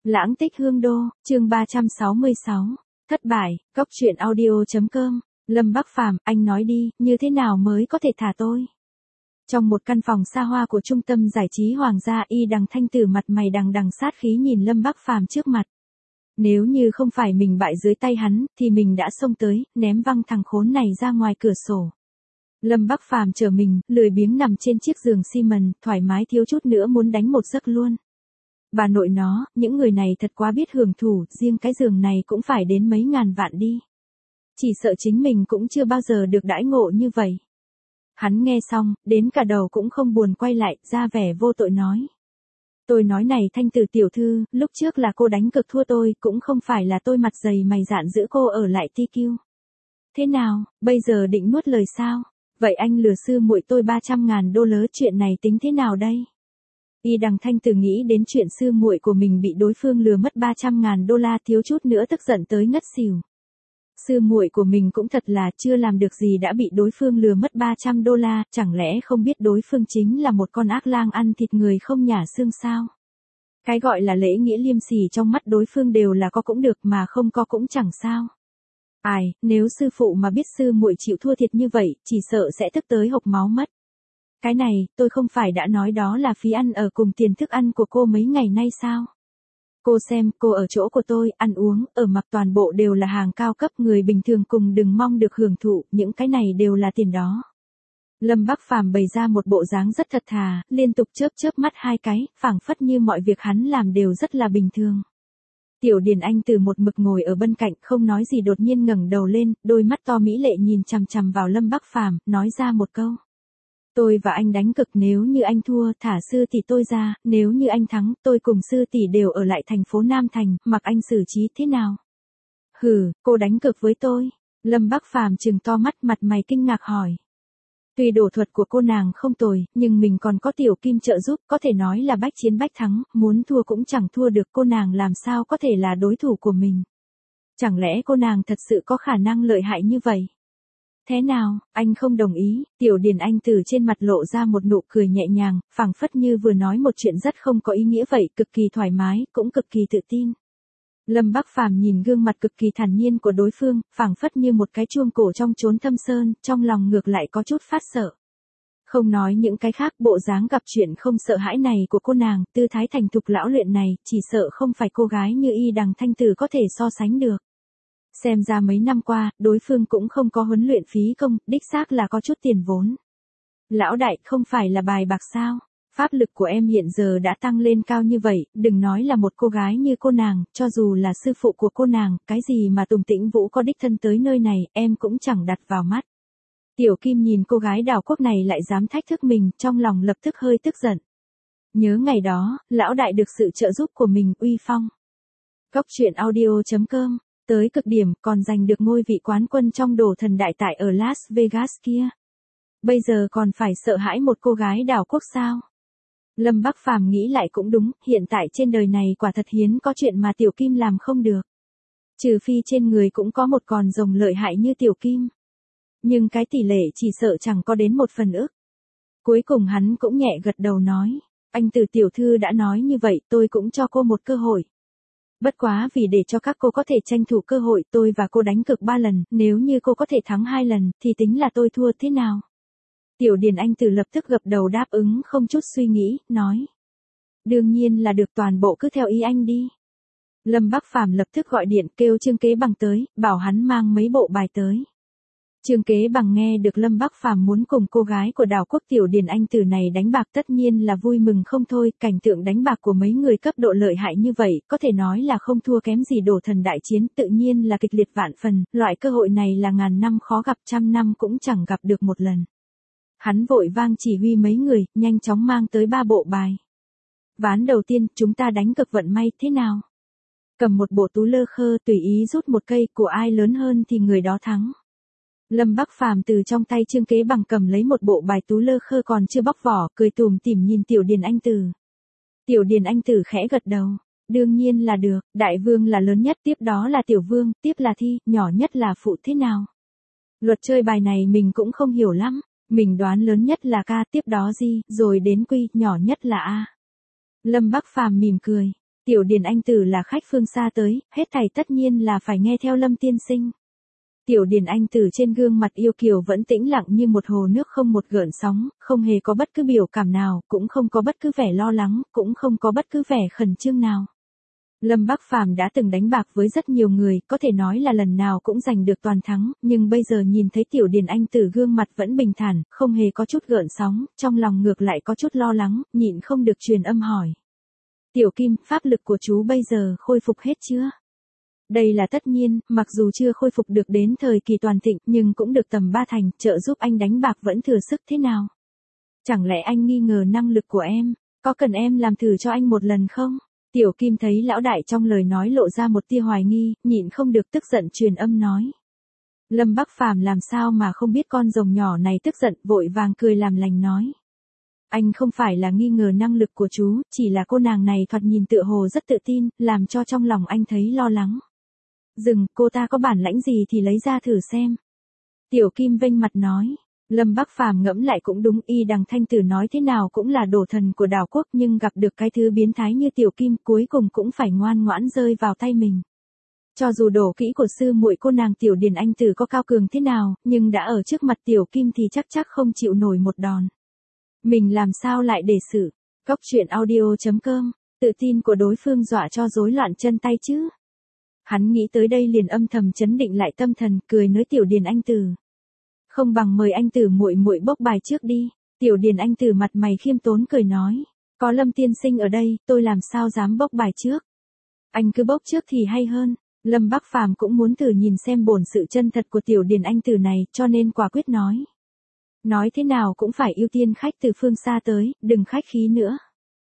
Lãng tích hương đô, chương 366. Thất bại, cóc truyện audio.com. Lâm Bắc Phàm, anh nói đi, như thế nào mới có thể thả tôi? Trong một căn phòng xa hoa của trung tâm giải trí Hoàng gia, Y Đằng Thanh Tử mặt mày đằng đằng sát khí nhìn Lâm Bắc Phàm trước mặt. Nếu như không phải mình bại dưới tay hắn, thì mình đã xông tới, ném văng thằng khốn này ra ngoài cửa sổ. Lâm Bắc Phàm chờ mình, lười biếng nằm trên chiếc giường xi mần, thoải mái thiếu chút nữa muốn đánh một giấc luôn. Bà nội nó, những người này thật quá biết hưởng thụ, riêng cái giường này cũng phải đến mấy ngàn vạn đi. Chỉ sợ chính mình cũng chưa bao giờ được đãi ngộ như vậy. Hắn nghe xong, đến cả đầu cũng không buồn quay lại, ra vẻ vô tội nói. Tôi nói này Thanh Tử tiểu thư, lúc trước là cô đánh cực thua tôi, cũng không phải là tôi mặt dày mày dạn giữ cô ở lại TQ. Thế nào, bây giờ định nuốt lời sao? Vậy anh lừa sư muội tôi 300.000 đô la, chuyện này tính thế nào đây? Y Đằng Thanh Tử nghĩ đến chuyện sư muội của mình bị đối phương lừa mất 300.000 đô la, thiếu chút nữa tức giận tới ngất xỉu. Sư muội của mình cũng thật là chưa làm được gì đã bị đối phương lừa mất 300 đô la, chẳng lẽ không biết đối phương chính là một con ác lang ăn thịt người không nhả xương sao? Cái gọi là lễ nghĩa liêm sỉ trong mắt đối phương đều là có cũng được mà không có cũng chẳng sao. Ai, nếu sư phụ mà biết sư muội chịu thua thiệt như vậy, chỉ sợ sẽ tức tới hộc máu mất. Cái này, tôi không phải đã nói đó là phí ăn ở cùng tiền thức ăn của cô mấy ngày nay sao? Cô xem, cô ở chỗ của tôi, ăn uống, ở mặc toàn bộ đều là hàng cao cấp, người bình thường cùng đừng mong được hưởng thụ, những cái này đều là tiền đó. Lâm Bắc Phàm bày ra một bộ dáng rất thật thà, liên tục chớp chớp mắt hai cái, phảng phất như mọi việc hắn làm đều rất là bình thường. Tiểu Điền Anh từ một mực ngồi ở bên cạnh không nói gì đột nhiên ngẩng đầu lên, đôi mắt to mỹ lệ nhìn chằm chằm vào Lâm Bắc Phàm, nói ra một câu. Tôi và anh đánh cực, nếu như anh thua, thả sư tỷ tôi ra, nếu như anh thắng, tôi cùng sư tỷ đều ở lại thành phố Nam Thành, mặc anh xử trí thế nào? Hừ, cô đánh cực với tôi. Lâm Bắc Phàm trừng to mắt, mặt mày kinh ngạc hỏi. Tuy đổ thuật của cô nàng không tồi, nhưng mình còn có Tiểu Kim trợ giúp, có thể nói là bách chiến bách thắng, muốn thua cũng chẳng thua được, cô nàng làm sao có thể là đối thủ của mình? Chẳng lẽ cô nàng thật sự có khả năng lợi hại như vậy? Thế nào, anh không đồng ý? Tiểu Điền Anh từ trên mặt lộ ra một nụ cười nhẹ nhàng, phảng phất như vừa nói một chuyện rất không có ý nghĩa vậy, cực kỳ thoải mái, cũng cực kỳ tự tin. Lâm Bắc Phàm nhìn gương mặt cực kỳ thản nhiên của đối phương, phảng phất như một cái chuông cổ trong chốn thâm sơn, trong lòng ngược lại có chút phát sợ. Không nói những cái khác, bộ dáng gặp chuyện không sợ hãi này của cô nàng, tư thái thành thục lão luyện này, chỉ sợ không phải cô gái như Y Đằng Thanh Tử có thể so sánh được. Xem ra mấy năm qua, đối phương cũng không có huấn luyện phí công, đích xác là có chút tiền vốn. Lão đại, không phải là bài bạc sao? Pháp lực của em hiện giờ đã tăng lên cao như vậy, đừng nói là một cô gái như cô nàng, cho dù là sư phụ của cô nàng, cái gì mà Tùng Tĩnh Vũ có đích thân tới nơi này, em cũng chẳng đặt vào mắt. Tiểu Kim nhìn cô gái đảo quốc này lại dám thách thức mình, trong lòng lập tức hơi tức giận. Nhớ ngày đó, lão đại được sự trợ giúp của mình, uy phong. Cóc truyện audio.com. Tới cực điểm, còn giành được ngôi vị quán quân trong đồ thần đại tại ở Las Vegas kia. Bây giờ còn phải sợ hãi một cô gái đảo quốc sao? Lâm Bắc Phàm nghĩ lại cũng đúng, hiện tại trên đời này quả thật hiếm có chuyện mà Tiểu Kim làm không được. Trừ phi trên người cũng có một con rồng lợi hại như Tiểu Kim. Nhưng cái tỷ lệ chỉ sợ chẳng có đến 1/10. Cuối cùng hắn cũng nhẹ gật đầu nói, anh Từ tiểu thư đã nói như vậy, tôi cũng cho cô một cơ hội. Bất quá vì để cho các cô có thể tranh thủ cơ hội, tôi và cô đánh cực 3 lần, nếu như cô có thể thắng 2 lần, thì tính là tôi thua thế nào? Tiểu Điền Anh Tử lập tức gật đầu đáp ứng không chút suy nghĩ, nói. Đương nhiên là được, toàn bộ cứ theo ý anh đi. Lâm Bắc Phàm lập tức gọi điện kêu Trương Kế Bằng tới, bảo hắn mang mấy bộ bài tới. Trương Kế Bằng nghe được Lâm Bắc Phàm muốn cùng cô gái của đảo quốc Tiểu Điền Anh Tử này đánh bạc tất nhiên là vui mừng không thôi, cảnh tượng đánh bạc của mấy người cấp độ lợi hại như vậy, có thể nói là không thua kém gì đồ thần đại chiến, tự nhiên là kịch liệt vạn phần, loại cơ hội này là ngàn năm khó gặp, trăm năm cũng chẳng gặp được một lần. Hắn vội vang chỉ huy mấy người, nhanh chóng mang tới 3 bộ bài. Ván đầu tiên, chúng ta đánh cực vận may, thế nào? Cầm một bộ tú lơ khơ, tùy ý rút một cây, của ai lớn hơn thì người đó thắng. Lâm Bắc Phàm từ trong tay Trương Kế Bằng cầm lấy một bộ bài tú lơ khơ còn chưa bóc vỏ, cười tủm tỉm nhìn Tiểu Điền Anh Tử. Tiểu Điền Anh Tử khẽ gật đầu. Đương nhiên là được, đại vương là lớn nhất, tiếp đó là tiểu vương, tiếp là thi, nhỏ nhất là phụ, thế nào? Luật chơi bài này mình cũng không hiểu lắm, mình đoán lớn nhất là ca, tiếp đó Di, rồi đến Quy, nhỏ nhất là A. Lâm Bắc Phàm mỉm cười. Tiểu Điền Anh Tử là khách phương xa tới, hết thảy tất nhiên là phải nghe theo Lâm tiên sinh. Tiểu Điền Anh Tử trên gương mặt yêu kiều vẫn tĩnh lặng như một hồ nước không một gợn sóng, không hề có bất cứ biểu cảm nào, cũng không có bất cứ vẻ lo lắng, cũng không có bất cứ vẻ khẩn trương nào. Lâm Bắc Phàm đã từng đánh bạc với rất nhiều người, có thể nói là lần nào cũng giành được toàn thắng, nhưng bây giờ nhìn thấy Tiểu Điền Anh Tử gương mặt vẫn bình thản, không hề có chút gợn sóng, trong lòng ngược lại có chút lo lắng, nhịn không được truyền âm hỏi. Tiểu Kim, pháp lực của chú bây giờ khôi phục hết chưa? Đây là tất nhiên, mặc dù chưa khôi phục được đến thời kỳ toàn thịnh, nhưng cũng được tầm 3 thành, trợ giúp anh đánh bạc vẫn thừa sức thế nào? Chẳng lẽ anh nghi ngờ năng lực của em, có cần em làm thử cho anh một lần không? Tiểu Kim thấy lão đại trong lời nói lộ ra một tia hoài nghi, nhịn không được tức giận truyền âm nói. Lâm Bắc Phàm làm sao mà không biết con rồng nhỏ này tức giận, vội vàng cười làm lành nói. Anh không phải là nghi ngờ năng lực của chú, chỉ là cô nàng này thoạt nhìn tựa hồ rất tự tin, làm cho trong lòng anh thấy lo lắng. Dừng, cô ta có bản lãnh gì thì lấy ra thử xem. Tiểu Kim vênh mặt nói. Lâm Bắc Phàm ngẫm lại cũng đúng, Y Đằng Thanh Tử nói thế nào cũng là đổ thần của đảo quốc, nhưng gặp được cái thứ biến thái như Tiểu Kim cuối cùng cũng phải ngoan ngoãn rơi vào tay mình. Cho dù đổ kỹ của sư muội cô nàng Tiểu Điền Anh Tử có cao cường thế nào, nhưng đã ở trước mặt Tiểu Kim thì chắc không chịu nổi một đòn. Mình làm sao lại để xử. Cốc truyện audio.com, tự tin của đối phương dọa cho rối loạn chân tay chứ. Hắn nghĩ tới đây liền âm thầm chấn định lại tâm thần, cười nói Tiểu Điền Anh Tử. Không bằng mời anh Tử muội muội bốc bài trước đi. Tiểu Điền Anh Tử mặt mày khiêm tốn cười nói. Có Lâm tiên sinh ở đây, tôi làm sao dám bốc bài trước. Anh cứ bốc trước thì hay hơn. Lâm Bắc Phàm cũng muốn thử nhìn xem bổn sự chân thật của Tiểu Điền Anh Tử này, cho nên quả quyết nói. Nói thế nào cũng phải ưu tiên khách từ phương xa tới, đừng khách khí nữa.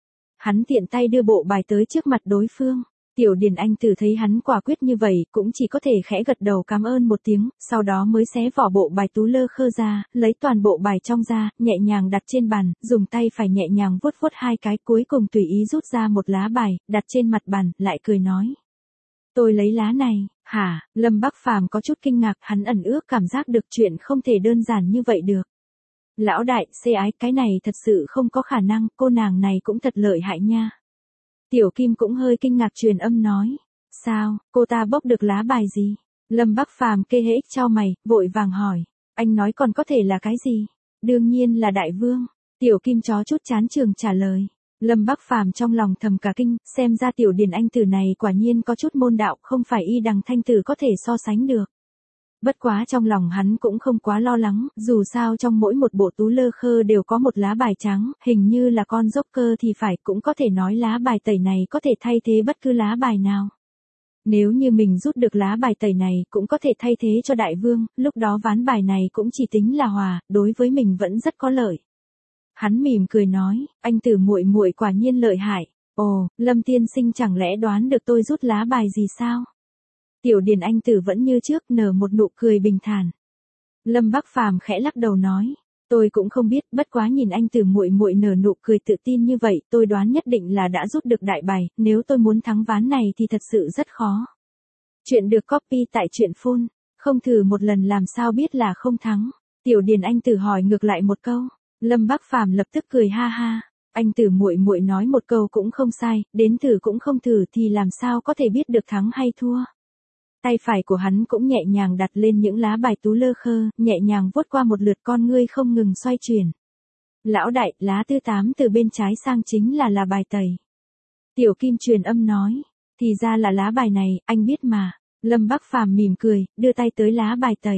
Hắn tiện tay đưa bộ bài tới trước mặt đối phương. Tiểu Điền Anh Tử thấy hắn quả quyết như vậy, cũng chỉ có thể khẽ gật đầu cảm ơn một tiếng, sau đó mới xé vỏ bộ bài tú lơ khơ ra, lấy toàn bộ bài trong ra, nhẹ nhàng đặt trên bàn, dùng tay phải nhẹ nhàng vuốt vuốt hai cái, cuối cùng tùy ý rút ra một lá bài, đặt trên mặt bàn, lại cười nói. Tôi lấy lá này. Hả? Lâm Bắc Phàm có chút kinh ngạc, hắn ẩn ước cảm giác được chuyện không thể đơn giản như vậy được. Lão đại, xê ái, cái này thật sự không có khả năng, cô nàng này cũng thật lợi hại nha. Tiểu Kim cũng hơi kinh ngạc truyền âm nói. Sao, cô ta bốc được lá bài gì? Lâm Bắc Phàm kê hễ chau mày, vội vàng hỏi. Anh nói còn có thể là cái gì? Đương nhiên là đại vương. Tiểu Kim chó chút chán trường trả lời. Lâm Bắc Phàm trong lòng thầm cả kinh, xem ra Tiểu Điền Anh Tử này quả nhiên có chút môn đạo, không phải Y Đằng Thanh Tử có thể so sánh được. Bất quá trong lòng hắn cũng không quá lo lắng, dù sao trong mỗi một bộ tú lơ khơ đều có một lá bài trắng, hình như là con Joker thì phải, cũng có thể nói lá bài tẩy này có thể thay thế bất cứ lá bài nào. Nếu như mình rút được lá bài tẩy này cũng có thể thay thế cho đại vương, lúc đó ván bài này cũng chỉ tính là hòa, đối với mình vẫn rất có lợi. Hắn mỉm cười nói, anh Tử muội muội quả nhiên lợi hại. Ồ, Lâm tiên sinh chẳng lẽ đoán được tôi rút lá bài gì sao? Tiểu Điền Anh Tử vẫn như trước nở một nụ cười bình thản. Lâm Bắc Phàm khẽ lắc đầu nói, tôi cũng không biết, bất quá nhìn anh Tử muội muội nở nụ cười tự tin như vậy, tôi đoán nhất định là đã rút được đại bài, nếu tôi muốn thắng ván này thì thật sự rất khó. Chuyện được copy tại truyện phone, không thử một lần làm sao biết là không thắng. Tiểu Điền Anh Tử hỏi ngược lại một câu, Lâm Bắc Phàm lập tức cười ha ha. Anh Tử muội muội nói một câu cũng không sai, đến thử cũng không thử thì làm sao có thể biết được thắng hay thua. Tay phải của hắn cũng nhẹ nhàng đặt lên những lá bài tú lơ khơ, nhẹ nhàng vuốt qua một lượt, con ngươi không ngừng xoay chuyển. Lão đại, lá thứ 8 từ bên trái sang chính là bài tẩy. Tiểu Kim truyền âm nói, thì ra là lá bài này, anh biết mà. Lâm Bắc Phàm mỉm cười, đưa tay tới lá bài tẩy.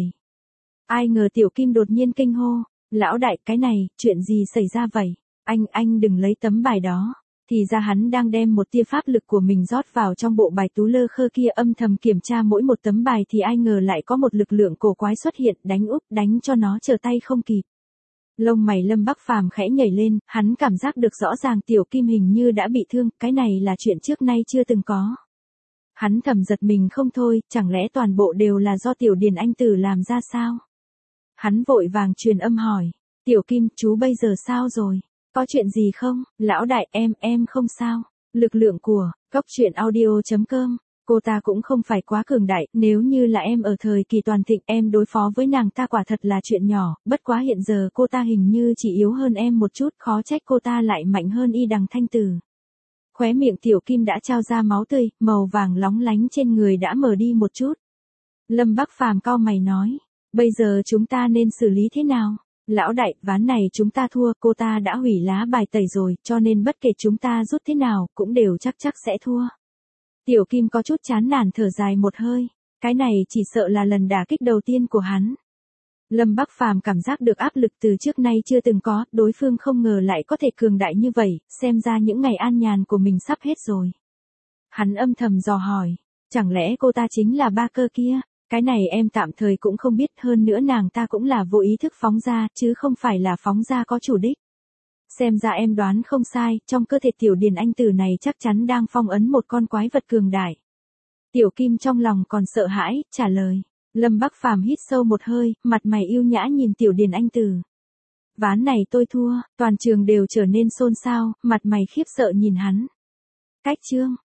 Ai ngờ Tiểu Kim đột nhiên kinh hô, lão đại, cái này, chuyện gì xảy ra vậy? Anh đừng lấy tấm bài đó. Thì ra hắn đang đem một tia pháp lực của mình rót vào trong bộ bài tú lơ khơ kia, âm thầm kiểm tra mỗi một tấm bài thì ai ngờ lại có một lực lượng cổ quái xuất hiện, đánh cho nó trở tay không kịp. Lông mày Lâm Bắc Phàm khẽ nhảy lên, hắn cảm giác được rõ ràng Tiểu Kim hình như đã bị thương, cái này là chuyện trước nay chưa từng có. Hắn thầm giật mình không thôi, chẳng lẽ toàn bộ đều là do Tiểu Điền Anh Tử làm ra sao? Hắn vội vàng truyền âm hỏi, Tiểu Kim, chú bây giờ sao rồi? Có chuyện gì không? Lão đại, em không sao. Lực lượng của cốc truyện audio.com, cô ta cũng không phải quá cường đại, nếu như là em ở thời kỳ toàn thịnh, em đối phó với nàng ta quả thật là chuyện nhỏ, bất quá hiện giờ cô ta hình như chỉ yếu hơn em một chút, khó trách cô ta lại mạnh hơn Y Đằng Thanh Tử. Khóe miệng Tiểu Kim đã trao ra máu tươi, màu vàng lóng lánh trên người đã mờ đi một chút. Lâm Bắc Phàm cau mày nói, bây giờ chúng ta nên xử lý thế nào? Lão đại, ván này chúng ta thua, cô ta đã hủy lá bài tẩy rồi, cho nên bất kể chúng ta rút thế nào, cũng đều chắc sẽ thua. Tiểu Kim có chút chán nản thở dài một hơi, cái này chỉ sợ là lần đả kích đầu tiên của hắn. Lâm Bắc Phàm cảm giác được áp lực từ trước nay chưa từng có, đối phương không ngờ lại có thể cường đại như vậy, xem ra những ngày an nhàn của mình sắp hết rồi. Hắn âm thầm dò hỏi, chẳng lẽ cô ta chính là ba cơ kia? Cái này em tạm thời cũng không biết, hơn nữa nàng ta cũng là vô ý thức phóng ra, chứ không phải là phóng ra có chủ đích. Xem ra em đoán không sai, trong cơ thể Tiểu Điền Anh Tử này chắc chắn đang phong ấn một con quái vật cường đại. Tiểu Kim trong lòng còn sợ hãi, trả lời. Lâm Bắc Phàm hít sâu một hơi, mặt mày yêu nhã nhìn Tiểu Điền Anh Tử. Ván này tôi thua, toàn trường đều trở nên xôn xao, mặt mày khiếp sợ nhìn hắn. Cách chương